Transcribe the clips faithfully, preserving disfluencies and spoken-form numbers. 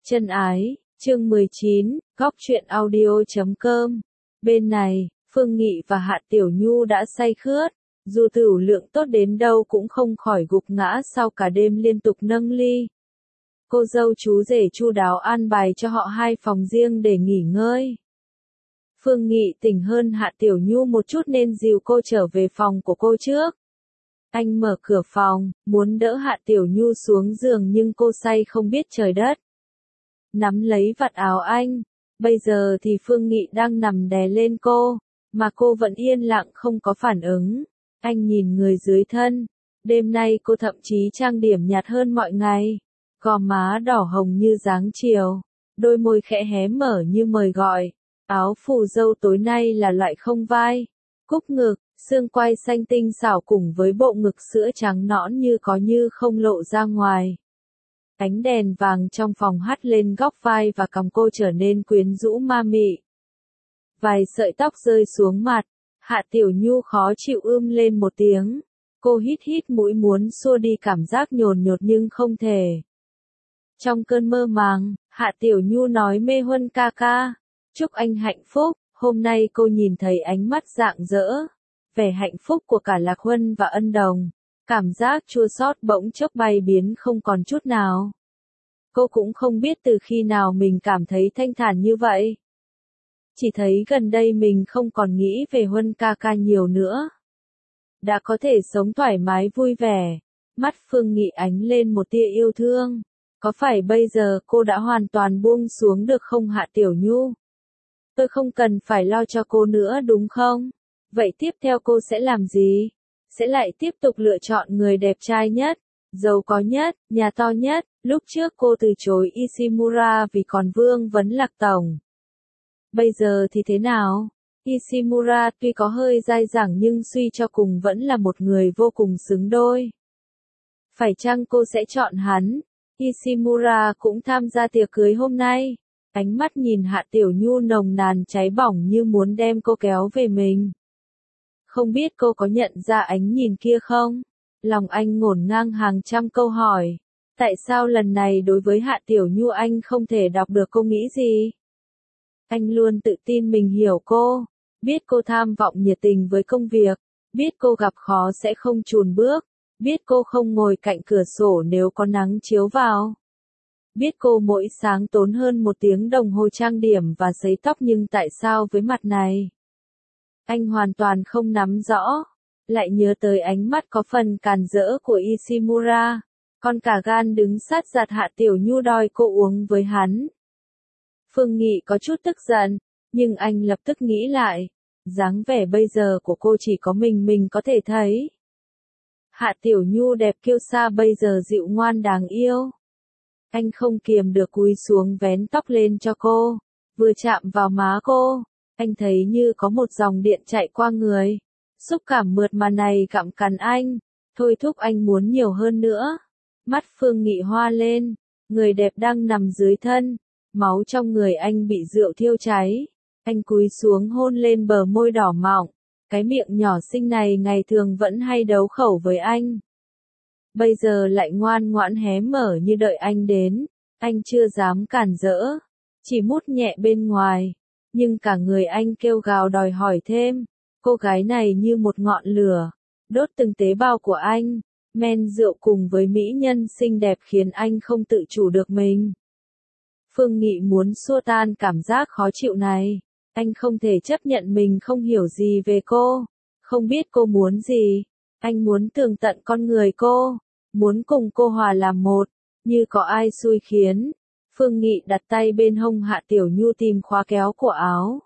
Chân ái, chương mười chín, góc truyện audio chấm com. Bên này, Phương Nghị và Hạ Tiểu Nhu đã say khướt, dù tửu lượng tốt đến đâu cũng không khỏi gục ngã sau cả đêm liên tục nâng ly. Cô dâu chú rể chu đáo an bài cho họ hai phòng riêng để nghỉ ngơi. Phương Nghị tỉnh hơn Hạ Tiểu Nhu một chút nên dìu cô trở về phòng của cô trước. Anh mở cửa phòng, muốn đỡ Hạ Tiểu Nhu xuống giường nhưng cô say không biết trời đất. Nắm lấy vạt áo anh, bây giờ thì Phương Nghị đang nằm đè lên cô, mà cô vẫn yên lặng không có phản ứng. Anh nhìn người dưới thân, đêm nay cô thậm chí trang điểm nhạt hơn mọi ngày, gò má đỏ hồng như dáng chiều, đôi môi khẽ hé mở như mời gọi. Áo phù dâu tối nay là loại không vai, cúc ngực, xương quai xanh tinh xảo cùng với bộ ngực sữa trắng nõn như có như không lộ ra ngoài. Ánh đèn vàng trong phòng hắt lên góc vai và cằm cô trở nên quyến rũ ma mị. Vài sợi tóc rơi xuống mặt, Hạ Tiểu Nhu khó chịu ưm lên một tiếng. Cô hít hít mũi muốn xua đi cảm giác nhồn nhột nhưng không thể. Trong cơn mơ màng, Hạ Tiểu Nhu nói mê Huân ca ca, chúc anh hạnh phúc. Hôm nay cô nhìn thấy ánh mắt rạng rỡ, vẻ hạnh phúc của cả Lạc Huân và Ân Đồng. Cảm giác chua xót bỗng chốc bay biến không còn chút nào. Cô cũng không biết từ khi nào mình cảm thấy thanh thản như vậy. Chỉ thấy gần đây mình không còn nghĩ về Huân ca ca nhiều nữa. Đã có thể sống thoải mái vui vẻ. Mắt Phương Nghị ánh lên một tia yêu thương. Có phải bây giờ cô đã hoàn toàn buông xuống được không Hạ Tiểu Nhu? Tôi không cần phải lo cho cô nữa đúng không? Vậy tiếp theo cô sẽ làm gì? Sẽ lại tiếp tục lựa chọn người đẹp trai nhất, giàu có nhất, nhà to nhất. Lúc trước cô từ chối Ishimura vì còn vương vấn Lạc tổng. Bây giờ thì thế nào? Ishimura tuy có hơi dai dẳng nhưng suy cho cùng vẫn là một người vô cùng xứng đôi. Phải chăng cô sẽ chọn hắn? Ishimura cũng tham gia tiệc cưới hôm nay. Ánh mắt nhìn Hạ Tiểu Nhu nồng nàn cháy bỏng như muốn đem cô kéo về mình. Không biết cô có nhận ra ánh nhìn kia không? Lòng anh ngổn ngang hàng trăm câu hỏi. Tại sao lần này đối với Hạ Tiểu Nhu anh không thể đọc được cô nghĩ gì? Anh luôn tự tin mình hiểu cô. Biết cô tham vọng nhiệt tình với công việc. Biết cô gặp khó sẽ không chùn bước. Biết cô không ngồi cạnh cửa sổ nếu có nắng chiếu vào. Biết cô mỗi sáng tốn hơn một tiếng đồng hồ trang điểm và sấy tóc nhưng tại sao với mặt này? Anh hoàn toàn không nắm rõ. Lại nhớ tới ánh mắt có phần càn rỡ của Ishimura. Con cả gan đứng sát giặt Hạ Tiểu Nhu đòi cô uống với hắn. Phương Nghị có chút tức giận, nhưng anh lập tức nghĩ lại. Dáng vẻ bây giờ của cô chỉ có mình mình có thể thấy. Hạ Tiểu Nhu đẹp kiêu sa bây giờ dịu ngoan đáng yêu. Anh không kiềm được cúi xuống vén tóc lên cho cô. Vừa chạm vào má cô, anh thấy như có một dòng điện chạy qua người. Xúc cảm mượt mà này gặm cắn anh, thôi thúc anh muốn nhiều hơn nữa. Mắt Phương Nghị hoa lên, người đẹp đang nằm dưới thân, máu trong người anh bị rượu thiêu cháy. Anh cúi xuống hôn lên bờ môi đỏ mọng, cái miệng nhỏ xinh này ngày thường vẫn hay đấu khẩu với anh. Bây giờ lại ngoan ngoãn hé mở như đợi anh đến, anh chưa dám cản rỡ, chỉ mút nhẹ bên ngoài, nhưng cả người anh kêu gào đòi hỏi thêm. Cô gái này như một ngọn lửa, đốt từng tế bào của anh, men rượu cùng với mỹ nhân xinh đẹp khiến anh không tự chủ được mình. Phương Nghị muốn xua tan cảm giác khó chịu này, anh không thể chấp nhận mình không hiểu gì về cô, không biết cô muốn gì, anh muốn tường tận con người cô, muốn cùng cô hòa làm một, như có ai xui khiến. Phương Nghị đặt tay bên hông Hạ Tiểu Nhu tìm khóa kéo của áo.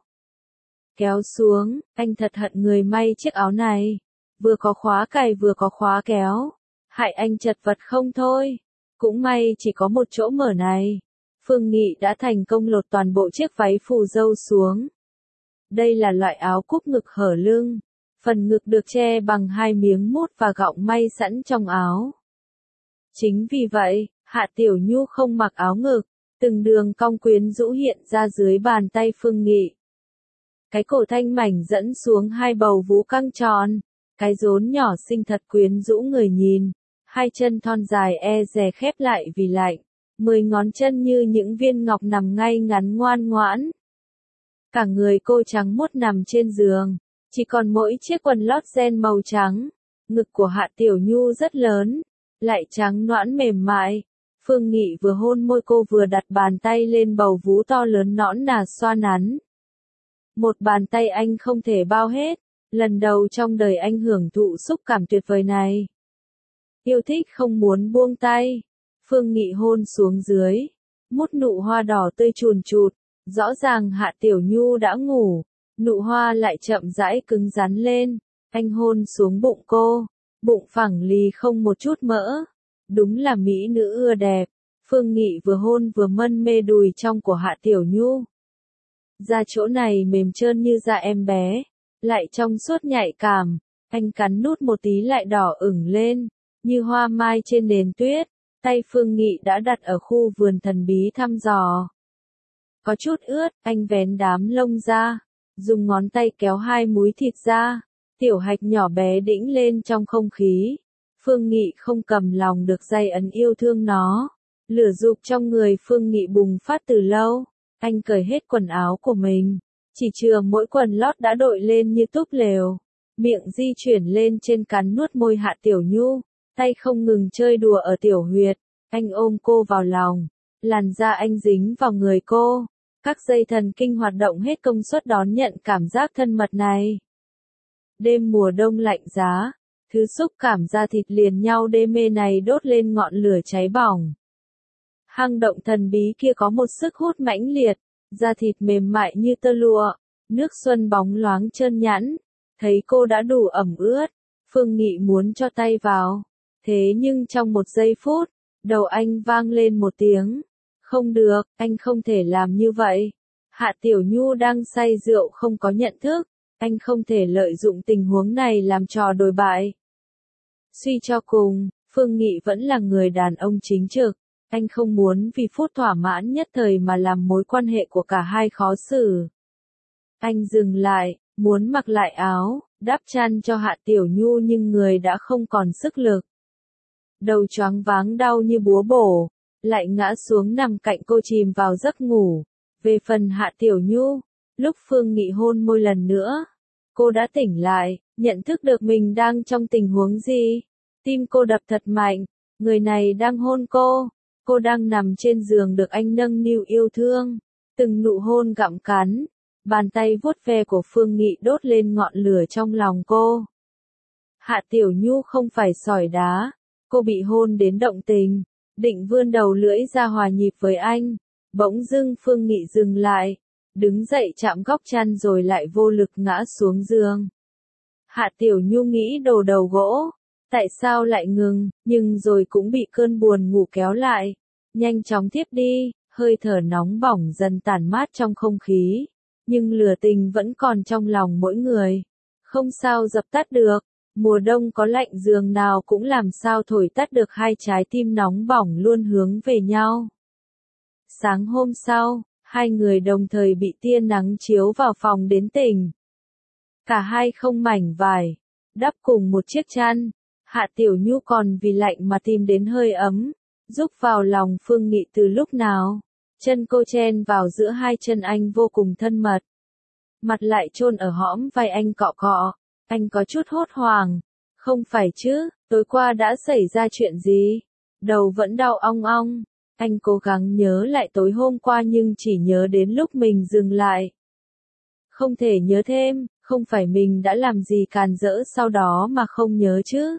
Kéo xuống, anh thật hận người may chiếc áo này. Vừa có khóa cài vừa có khóa kéo. Hại anh chật vật không thôi. Cũng may chỉ có một chỗ mở này. Phương Nghị đã thành công lột toàn bộ chiếc váy phù dâu xuống. Đây là loại áo cúc ngực hở lưng. Phần ngực được che bằng hai miếng mút và gọng may sẵn trong áo. Chính vì vậy, Hạ Tiểu Nhu không mặc áo ngực. Từng đường cong quyến rũ hiện ra dưới bàn tay Phương Nghị. Cái cổ thanh mảnh dẫn xuống hai bầu vú căng tròn, cái rốn nhỏ xinh thật quyến rũ người nhìn, hai chân thon dài e dè khép lại vì lạnh, Mười ngón chân như những viên ngọc nằm ngay ngắn ngoan ngoãn. Cả người cô trắng muốt nằm trên giường, chỉ còn mỗi chiếc quần lót ren màu trắng. Ngực của Hạ Tiểu Nhu rất lớn, lại trắng nõn mềm mại. Phương Nghị vừa hôn môi cô vừa đặt bàn tay lên bầu vú to lớn nõn nà xoa nắn. Một bàn tay anh không thể bao hết, lần đầu trong đời anh hưởng thụ xúc cảm tuyệt vời này. Yêu thích không muốn buông tay. Phương Nghị hôn xuống dưới, mút nụ hoa đỏ tươi chùn chụt, rõ ràng Hạ Tiểu Nhu đã ngủ, nụ hoa lại chậm rãi cứng rắn lên, anh hôn xuống bụng cô, bụng phẳng lì không một chút mỡ, đúng là mỹ nữ ưa đẹp. Phương Nghị vừa hôn vừa mân mê đùi trong của Hạ Tiểu Nhu. Da chỗ này mềm trơn như da em bé, lại trong suốt nhạy cảm, anh cắn nút một tí lại đỏ ửng lên, như hoa mai trên nền tuyết. Tay Phương Nghị đã đặt ở khu vườn thần bí thăm dò. Có chút ướt, anh vén đám lông ra, dùng ngón tay kéo hai múi thịt ra, tiểu hạch nhỏ bé đĩnh lên trong không khí. Phương Nghị không cầm lòng được day ấn yêu thương nó. Lửa dục trong người Phương Nghị bùng phát từ lâu, anh cởi hết quần áo của mình, chỉ chừa mỗi quần lót đã đội lên như túp lều. Miệng di chuyển lên trên cắn nuốt môi Hạ Tiểu Nhu. Tay không ngừng chơi đùa ở tiểu huyệt, anh ôm cô vào lòng, làn da anh dính vào người cô, các dây thần kinh hoạt động hết công suất đón nhận cảm giác thân mật này. Đêm mùa đông lạnh giá, thứ xúc cảm da thịt liền nhau đê mê này đốt lên ngọn lửa cháy bỏng. Hang động thần bí kia có một sức hút mãnh liệt, da thịt mềm mại như tơ lụa, nước xuân bóng loáng trơn nhẵn, thấy cô đã đủ ẩm ướt, Phương Nghị muốn cho tay vào. Thế nhưng trong một giây phút, đầu anh vang lên một tiếng. Không được, anh không thể làm như vậy. Hạ Tiểu Nhu đang say rượu không có nhận thức, anh không thể lợi dụng tình huống này làm trò đồi bại. Suy cho cùng, Phương Nghị vẫn là người đàn ông chính trực, anh không muốn vì phút thỏa mãn nhất thời mà làm mối quan hệ của cả hai khó xử. Anh dừng lại, muốn mặc lại áo, đắp chăn cho Hạ Tiểu Nhu nhưng người đã không còn sức lực. Đầu choáng váng đau như búa bổ, lại ngã xuống nằm cạnh cô chìm vào giấc ngủ. Về phần Hạ Tiểu Nhu, lúc Phương Nghị hôn môi lần nữa, cô đã tỉnh lại, nhận thức được mình đang trong tình huống gì. Tim cô đập thật mạnh, người này đang hôn cô, cô đang nằm trên giường được anh nâng niu yêu thương, từng nụ hôn gặm cắn, bàn tay vuốt ve của Phương Nghị đốt lên ngọn lửa trong lòng cô. Hạ Tiểu Nhu không phải sỏi đá. Cô bị hôn đến động tình, định vươn đầu lưỡi ra hòa nhịp với anh. Bỗng dưng Phương Nghị dừng lại, đứng dậy chạm góc chăn rồi lại vô lực ngã xuống giường. Hạ Tiểu Nhu nghĩ đồ đầu gỗ, tại sao lại ngừng, nhưng rồi cũng bị cơn buồn ngủ kéo lại. Nhanh chóng thiếp đi, hơi thở nóng bỏng dần tản mát trong không khí, nhưng lửa tình vẫn còn trong lòng mỗi người. Không sao dập tắt được. Mùa đông có lạnh giường nào cũng làm sao thổi tắt được hai trái tim nóng bỏng luôn hướng về nhau. Sáng hôm sau, hai người đồng thời bị tia nắng chiếu vào phòng đến tỉnh. Cả hai không mảnh vải, đắp cùng một chiếc chăn. Hạ Tiểu Nhu còn vì lạnh mà tìm đến hơi ấm, giúp vào lòng Phương Nghị từ lúc nào. Chân cô chen vào giữa hai chân anh vô cùng thân mật. Mặt lại chôn ở hõm vai anh cọ cọ. Anh có chút hốt hoảng. Không phải chứ, tối qua đã xảy ra chuyện gì? Đầu vẫn đau ong ong. Anh cố gắng nhớ lại tối hôm qua nhưng chỉ nhớ đến lúc mình dừng lại. Không thể nhớ thêm, không phải mình đã làm gì càn rỡ sau đó mà không nhớ chứ.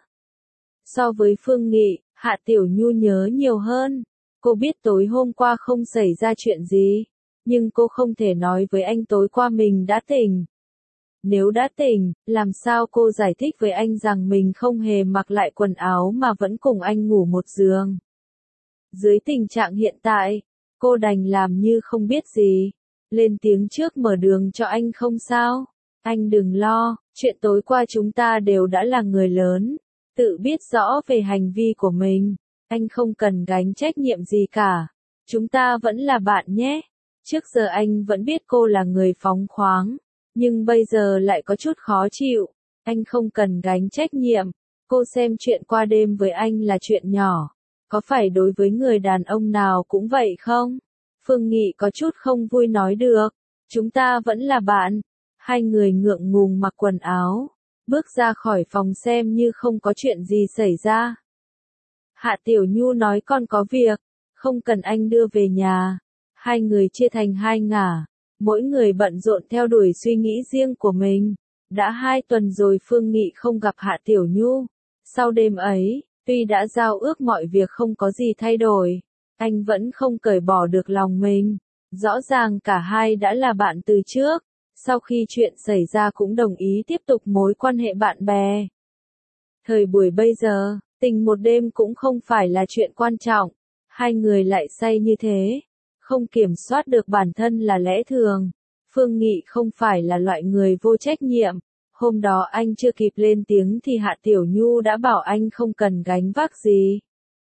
So với Phương Nghị, Hạ Tiểu Nhu nhớ nhiều hơn. Cô biết tối hôm qua không xảy ra chuyện gì, nhưng cô không thể nói với anh tối qua mình đã tỉnh. Nếu đã tỉnh, làm sao cô giải thích với anh rằng mình không hề mặc lại quần áo mà vẫn cùng anh ngủ một giường? Dưới tình trạng hiện tại, cô đành làm như không biết gì. Lên tiếng trước mở đường cho anh không sao. Anh đừng lo, chuyện tối qua chúng ta đều đã là người lớn, tự biết rõ về hành vi của mình. Anh không cần gánh trách nhiệm gì cả. Chúng ta vẫn là bạn nhé. Trước giờ anh vẫn biết cô là người phóng khoáng, nhưng bây giờ lại có chút khó chịu. Anh không cần gánh trách nhiệm. Cô xem chuyện qua đêm với anh là chuyện nhỏ. có phải đối với người đàn ông nào cũng vậy không? Phương Nghị có chút không vui nói được, chúng ta vẫn là bạn. Hai người ngượng ngùng mặc quần áo, bước ra khỏi phòng xem như không có chuyện gì xảy ra. Hạ Tiểu Nhu nói con có việc, không cần anh đưa về nhà. Hai người chia thành hai ngả, mỗi người bận rộn theo đuổi suy nghĩ riêng của mình. Đã hai tuần rồi Phương Nghị không gặp Hạ Tiểu Nhu. Sau đêm ấy, tuy đã giao ước mọi việc không có gì thay đổi, anh vẫn không cởi bỏ được lòng mình. Rõ ràng cả hai đã là bạn từ trước, sau khi chuyện xảy ra cũng đồng ý tiếp tục mối quan hệ bạn bè. Thời buổi bây giờ, tình một đêm cũng không phải là chuyện quan trọng, hai người lại say như thế, không kiểm soát được bản thân là lẽ thường. Phương Nghị không phải là loại người vô trách nhiệm, hôm đó anh chưa kịp lên tiếng thì Hạ Tiểu Nhu đã bảo anh không cần gánh vác gì.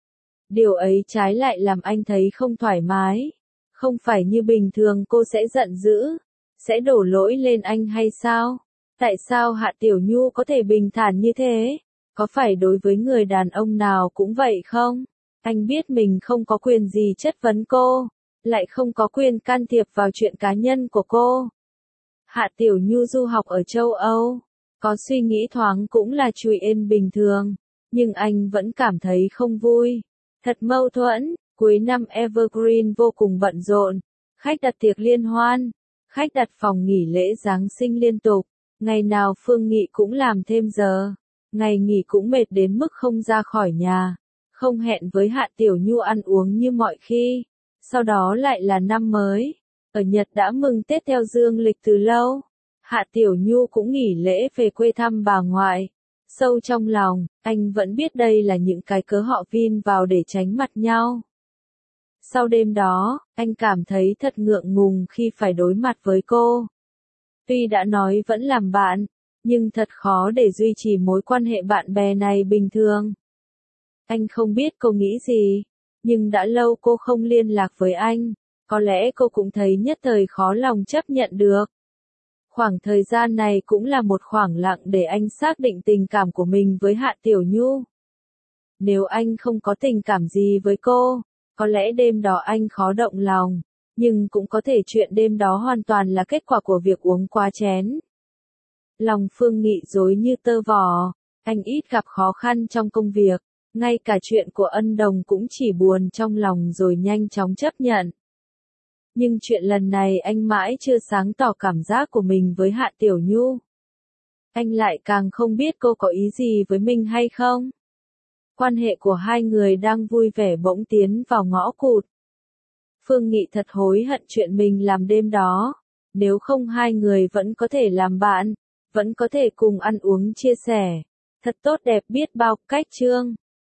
Điều ấy trái lại làm anh thấy không thoải mái, không phải như bình thường cô sẽ giận dữ, sẽ đổ lỗi lên anh hay sao? Tại sao Hạ Tiểu Nhu có thể bình thản như thế? Có phải đối với người đàn ông nào cũng vậy không? Anh biết mình không có quyền gì chất vấn cô, lại không có quyền can thiệp vào chuyện cá nhân của cô. Hạ Tiểu Nhu du học ở châu Âu, có suy nghĩ thoáng cũng là chuyện bình thường, nhưng anh vẫn cảm thấy không vui. Thật mâu thuẫn, cuối năm Evergreen vô cùng bận rộn, khách đặt tiệc liên hoan, khách đặt phòng nghỉ lễ Giáng sinh liên tục, ngày nào Phương Nghị cũng làm thêm giờ, ngày nghỉ cũng mệt đến mức không ra khỏi nhà, không hẹn với Hạ Tiểu Nhu ăn uống như mọi khi. Sau đó lại là năm mới, ở Nhật đã mừng Tết theo dương lịch từ lâu, Hạ Tiểu Nhu cũng nghỉ lễ về quê thăm bà ngoại. Sâu trong lòng, anh vẫn biết đây là những cái cớ họ vin vào để tránh mặt nhau. Sau đêm đó, anh cảm thấy thật ngượng ngùng khi phải đối mặt với cô. Tuy đã nói vẫn làm bạn, nhưng thật khó để duy trì mối quan hệ bạn bè này bình thường. Anh không biết cô nghĩ gì, nhưng đã lâu cô không liên lạc với anh, có lẽ cô cũng thấy nhất thời khó lòng chấp nhận được. Khoảng thời gian này cũng là một khoảng lặng để anh xác định tình cảm của mình với Hạ Tiểu Nhu. Nếu anh không có tình cảm gì với cô, có lẽ đêm đó anh khó động lòng, nhưng cũng có thể chuyện đêm đó hoàn toàn là kết quả của việc uống quá chén. Lòng Phương Nghị rối như tơ vò, anh ít gặp khó khăn trong công việc, ngay cả chuyện của Ân Đồng cũng chỉ buồn trong lòng rồi nhanh chóng chấp nhận. Nhưng chuyện lần này anh mãi chưa sáng tỏ cảm giác của mình với Hạ Tiểu Nhu. Anh lại càng không biết cô có ý gì với mình hay không. Quan hệ của hai người đang vui vẻ bỗng tiến vào ngõ cụt. Phương Nghị thật hối hận chuyện mình làm đêm đó. Nếu không hai người vẫn có thể làm bạn, vẫn có thể cùng ăn uống chia sẻ. Thật tốt đẹp biết bao cách chương.